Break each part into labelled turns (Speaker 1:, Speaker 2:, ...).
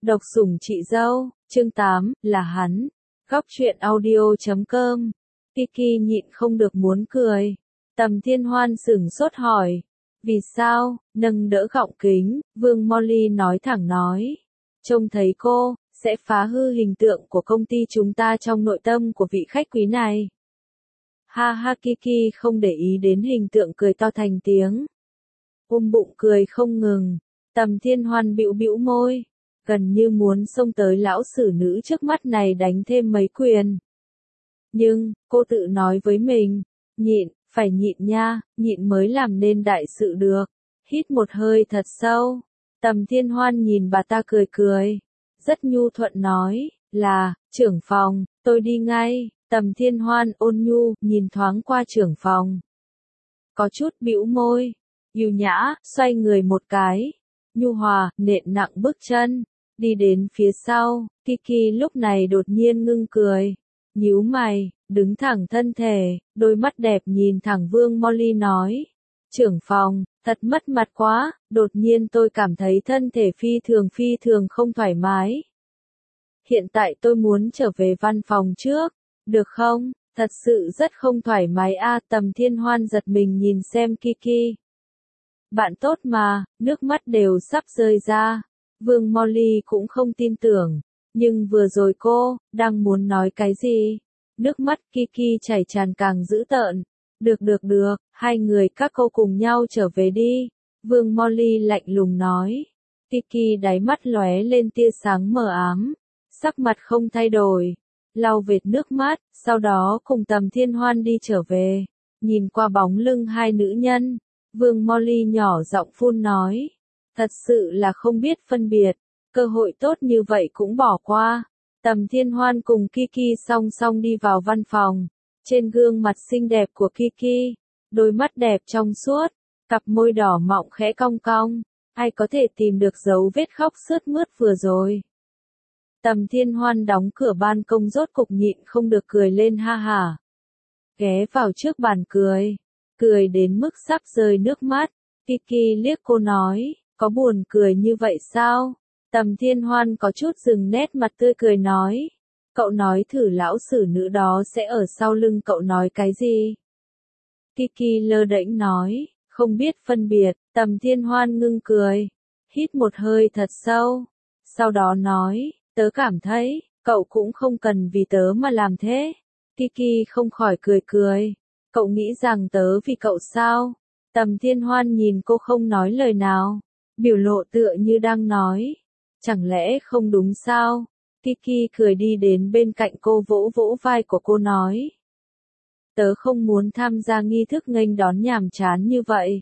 Speaker 1: Độc sủng chị dâu, chương 8, là hắn. Góc truyện audio.com. Kiki nhịn không được muốn cười. Tầm Thiên Hoan sửng sốt hỏi. Vì sao? Nâng đỡ gọng kính, Vương Molly nói thẳng nói. Trông thấy cô, sẽ phá hư hình tượng của công ty chúng ta trong nội tâm của vị khách quý này. Ha ha, Kiki không để ý đến hình tượng, cười to thành tiếng. Bụng cười không ngừng. Tầm Thiên Hoan bĩu bĩu môi, gần như muốn xông tới lão xử nữ trước mắt này đánh thêm mấy quyền. Nhưng, cô tự nói với mình, nhịn, phải nhịn nha, nhịn mới làm nên đại sự được. Hít một hơi thật sâu, Tầm Thiên Hoan nhìn bà ta cười cười, rất nhu thuận nói, là, trưởng phòng, tôi đi ngay. Tầm Thiên Hoan ôn nhu, nhìn thoáng qua trưởng phòng. Có chút bĩu môi, yêu nhã, xoay người một cái. Nhu hòa, nện nặng bước chân, đi đến phía sau. Kiki lúc này đột nhiên ngưng cười, nhíu mày, đứng thẳng thân thể, đôi mắt đẹp nhìn thẳng Vương Molly nói. Trưởng phòng, thật mất mặt quá, đột nhiên tôi cảm thấy thân thể phi thường không thoải mái. Hiện tại tôi muốn trở về văn phòng trước, được không? Thật sự rất không thoải mái a. Tầm Thiên Hoan giật mình nhìn xem Kiki. Bạn tốt mà, nước mắt đều sắp rơi ra. Vương Molly cũng không tin tưởng, nhưng vừa rồi cô đang muốn nói cái gì? Nước mắt Kiki chảy tràn càng dữ tợn. Được, hai người các cô cùng nhau trở về đi. Vương Molly lạnh lùng nói. Kiki đáy mắt lóe lên tia sáng mờ ám, sắc mặt không thay đổi, lau vệt nước mắt, sau đó cùng Tầm Thiên Hoan đi trở về. Nhìn qua bóng lưng hai nữ nhân, Vương Molly nhỏ giọng phun nói. Thật sự là không biết phân biệt, cơ hội tốt như vậy cũng bỏ qua. Tầm Thiên Hoan cùng Kiki song song đi vào văn phòng. Trên gương mặt xinh đẹp của Kiki, đôi mắt đẹp trong suốt, cặp môi đỏ mọng khẽ cong cong. Ai có thể tìm được dấu vết khóc sướt mướt vừa rồi. Tầm Thiên Hoan đóng cửa ban công rốt cục nhịn không được cười lên ha hả. Ghé vào trước bàn cười đến mức sắp rơi nước mắt. Kiki liếc cô nói, có buồn cười như vậy sao? Tầm Thiên Hoan có chút dừng nét mặt tươi cười nói. Cậu nói thử lão xử nữ đó sẽ ở sau lưng cậu nói cái gì? Kiki lơ đễnh nói, không biết phân biệt. Tầm Thiên Hoan ngưng cười, hít một hơi thật sâu, sau đó nói, tớ cảm thấy, cậu cũng không cần vì tớ mà làm thế. Kiki không khỏi cười, cậu nghĩ rằng tớ vì cậu sao? Tầm Thiên Hoan nhìn cô không nói lời nào, biểu lộ tựa như đang nói, chẳng lẽ không đúng sao? Kiki cười đi đến bên cạnh cô, vỗ vỗ vai của cô nói. Tớ không muốn tham gia nghi thức nghênh đón nhàm chán như vậy.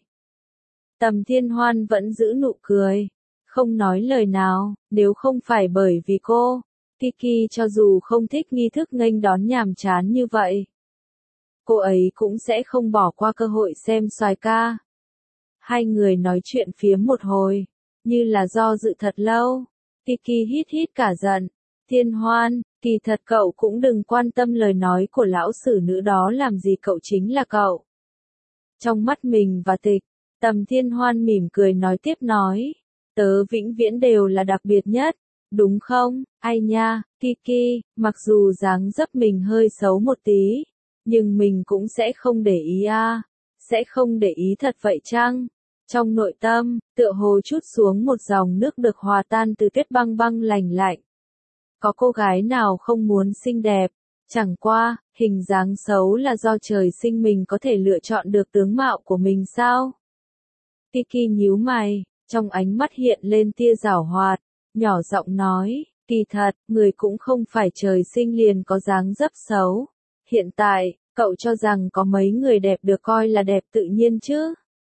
Speaker 1: Tầm Thiên Hoan vẫn giữ nụ cười, không nói lời nào. Nếu không phải bởi vì cô, Kiki cho dù không thích nghi thức nghênh đón nhàm chán như vậy, cô ấy cũng sẽ không bỏ qua cơ hội xem soái ca. Hai người nói chuyện phiếm một hồi, như là do dự thật lâu. Kiki hít cả giận. Thiên Hoan, kỳ thật cậu cũng đừng quan tâm lời nói của lão xử nữ đó làm gì, cậu chính là cậu. Trong mắt mình và Tịch, Tầm Thiên Hoan mỉm cười nói tiếp nói. Tớ vĩnh viễn đều là đặc biệt nhất, đúng không? Ai nha, Kiki, mặc dù dáng dấp mình hơi xấu một tí, nhưng mình cũng sẽ không để ý à. Sẽ không để ý thật vậy chăng? Trong nội tâm, tựa hồ chút xuống một dòng nước được hòa tan từ tuyết băng băng lành lạnh. Có cô gái nào không muốn xinh đẹp, chẳng qua, hình dáng xấu là do trời sinh, mình có thể lựa chọn được tướng mạo của mình sao? Kiki nhíu mày, trong ánh mắt hiện lên tia giảo hoạt, nhỏ giọng nói, kỳ thật, người cũng không phải trời sinh liền có dáng dấp xấu. Hiện tại, cậu cho rằng có mấy người đẹp được coi là đẹp tự nhiên chứ?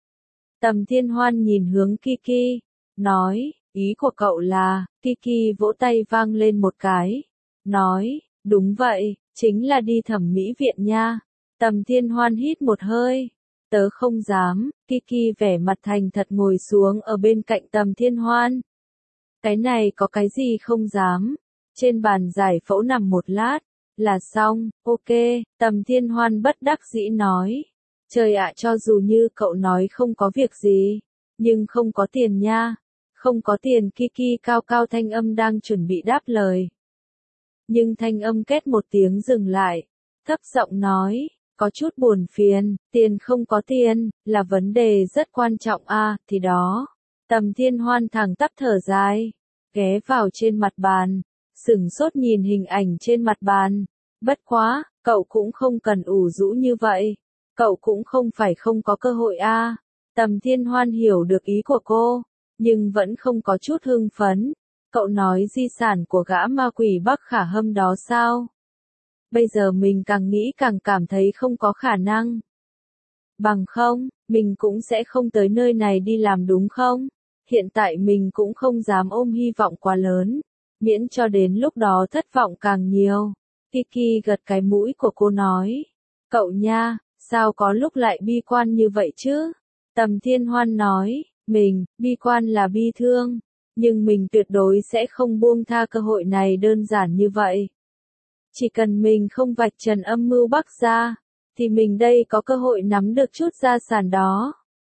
Speaker 1: Tầm Thiên Hoan nhìn hướng Kiki, nói, ý của cậu là, Kiki vỗ tay vang lên một cái, nói, đúng vậy, chính là đi thẩm mỹ viện nha. Tầm Thiên Hoan hít một hơi, tớ không dám. Kiki vẻ mặt thành thật ngồi xuống ở bên cạnh Tầm Thiên Hoan. Cái này có cái gì không dám? Trên bàn giải phẫu nằm một lát, là xong, ok. Tầm Thiên Hoan bất đắc dĩ nói. Trời ạ, cho dù như cậu nói không có việc gì, nhưng không có tiền nha. Không có tiền, Kiki cao cao thanh âm đang chuẩn bị đáp lời. Nhưng thanh âm kết một tiếng dừng lại, thấp giọng nói, có chút buồn phiền, tiền không có tiền, là vấn đề rất quan trọng thì đó. Tầm Thiên Hoan thẳng tắp thở dài, ghé vào trên mặt bàn, sửng sốt nhìn hình ảnh trên mặt bàn. Bất quá, cậu cũng không cần ủ rũ như vậy, cậu cũng không phải không có cơ hội Tầm Thiên Hoan hiểu được ý của cô, nhưng vẫn không có chút hưng phấn. Cậu nói di sản của gã ma quỷ Bắc Khả Hâm đó sao? Bây giờ mình càng nghĩ càng cảm thấy không có khả năng. Bằng không, mình cũng sẽ không tới nơi này đi làm đúng không? Hiện tại mình cũng không dám ôm hy vọng quá lớn, miễn cho đến lúc đó thất vọng càng nhiều. Kiki gật cái mũi của cô nói, cậu nha, sao có lúc lại bi quan như vậy chứ? Tầm Thiên Hoan nói, mình, bi quan là bi thương, nhưng mình tuyệt đối sẽ không buông tha cơ hội này đơn giản như vậy. Chỉ cần mình không vạch trần âm mưu Bắc gia, thì mình đây có cơ hội nắm được chút gia sản đó.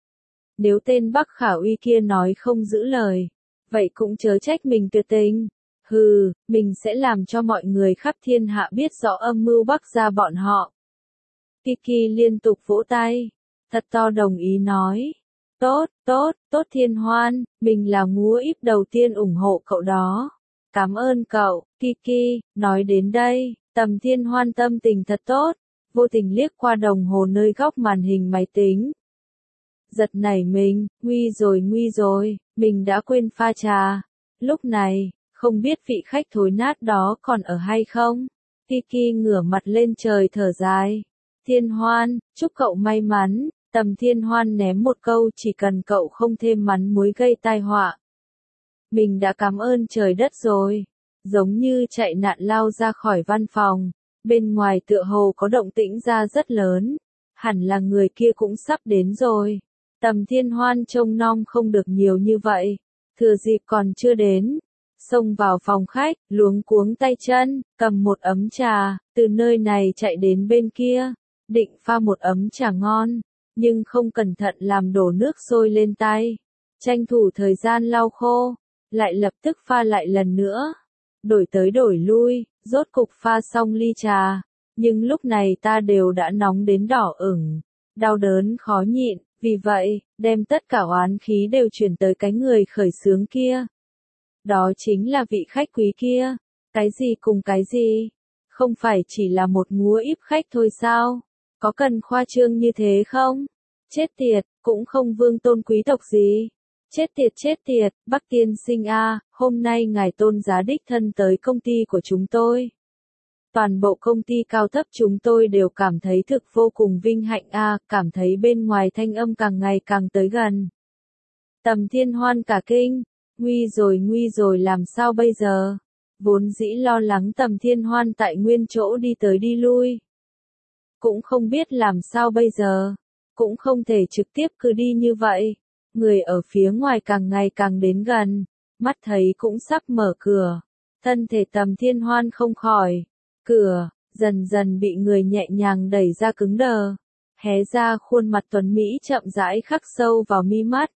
Speaker 1: Nếu tên Bắc Khả Uy kia nói không giữ lời, vậy cũng chớ trách mình tuyệt tình. Hừ, mình sẽ làm cho mọi người khắp thiên hạ biết rõ âm mưu Bắc gia bọn họ. Kiki liên tục vỗ tay, thật to đồng ý nói. Tốt, tốt, tốt Thiên Hoan, mình là ngúa íp đầu tiên ủng hộ cậu đó. Cảm ơn cậu, Kiki. Nói đến đây, Tầm Thiên Hoan tâm tình thật tốt, vô tình liếc qua đồng hồ nơi góc màn hình máy tính. Giật nảy mình, nguy rồi, mình đã quên pha trà. Lúc này, không biết vị khách thối nát đó còn ở hay không? Kiki ngửa mặt lên trời thở dài. Thiên Hoan, chúc cậu may mắn. Tầm Thiên Hoan ném một câu, chỉ cần cậu không thêm mắn muối gây tai họa. Mình đã cảm ơn trời đất rồi. Giống như chạy nạn lao ra khỏi văn phòng, bên ngoài tựa hồ có động tĩnh ra rất lớn. Hẳn là người kia cũng sắp đến rồi. Tầm Thiên Hoan trông nom không được nhiều như vậy. Thừa dịp còn chưa đến, xông vào phòng khách, luống cuống tay chân, cầm một ấm trà, từ nơi này chạy đến bên kia, định pha một ấm trà ngon, nhưng không cẩn thận làm đổ nước sôi lên tay. Tranh thủ thời gian lau khô, lại lập tức pha lại lần nữa. Đổi tới đổi lui, rốt cục pha xong ly trà, nhưng lúc này ta đều đã nóng đến đỏ ửng, đau đớn khó nhịn, vì vậy, đem tất cả oán khí đều chuyển tới cái người khởi xướng kia. Đó chính là vị khách quý kia. Cái gì cùng cái gì? Không phải chỉ là một ngúa íp khách thôi sao? Có cần khoa trương như thế không? Chết tiệt, cũng không vương tôn quý tộc gì. Chết tiệt, Bắc tiên sinh hôm nay ngài tôn giá đích thân tới công ty của chúng tôi. Toàn bộ công ty cao thấp chúng tôi đều cảm thấy thực vô cùng vinh hạnh cảm thấy bên ngoài thanh âm càng ngày càng tới gần. Tầm Thiên Hoan cả kinh, nguy rồi làm sao bây giờ? Vốn dĩ lo lắng Tầm Thiên Hoan tại nguyên chỗ đi tới đi lui. Cũng không biết làm sao bây giờ, cũng không thể trực tiếp cứ đi như vậy. Người ở phía ngoài càng ngày càng đến gần, mắt thấy cũng sắp mở cửa. Thân thể Tầm Thiên Hoan không khỏi. Cửa, dần dần bị người nhẹ nhàng đẩy ra cứng đờ. Hé ra khuôn mặt tuấn Mỹ chậm rãi khắc sâu vào mi mắt.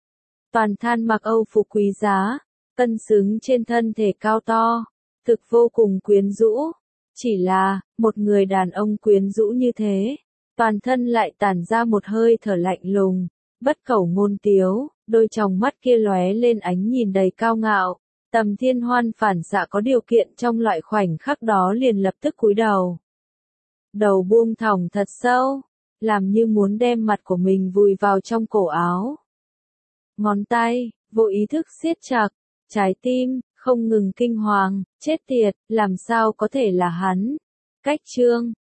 Speaker 1: Toàn than mặc Âu phục quý giá, cân xứng trên thân thể cao to, thực vô cùng quyến rũ. Chỉ là, một người đàn ông quyến rũ như thế, toàn thân lại tản ra một hơi thở lạnh lùng, bất khẩu ngôn tiếu, đôi tròng mắt kia lóe lên ánh nhìn đầy cao ngạo. Tầm Thiên Hoan phản xạ có điều kiện trong loại khoảnh khắc đó liền lập tức cúi đầu. Đầu buông thõng thật sâu, làm như muốn đem mặt của mình vùi vào trong cổ áo. Ngón tay, vô ý thức siết chặt, trái tim, không ngừng kinh hoàng, chết tiệt, làm sao có thể là hắn. Cách chương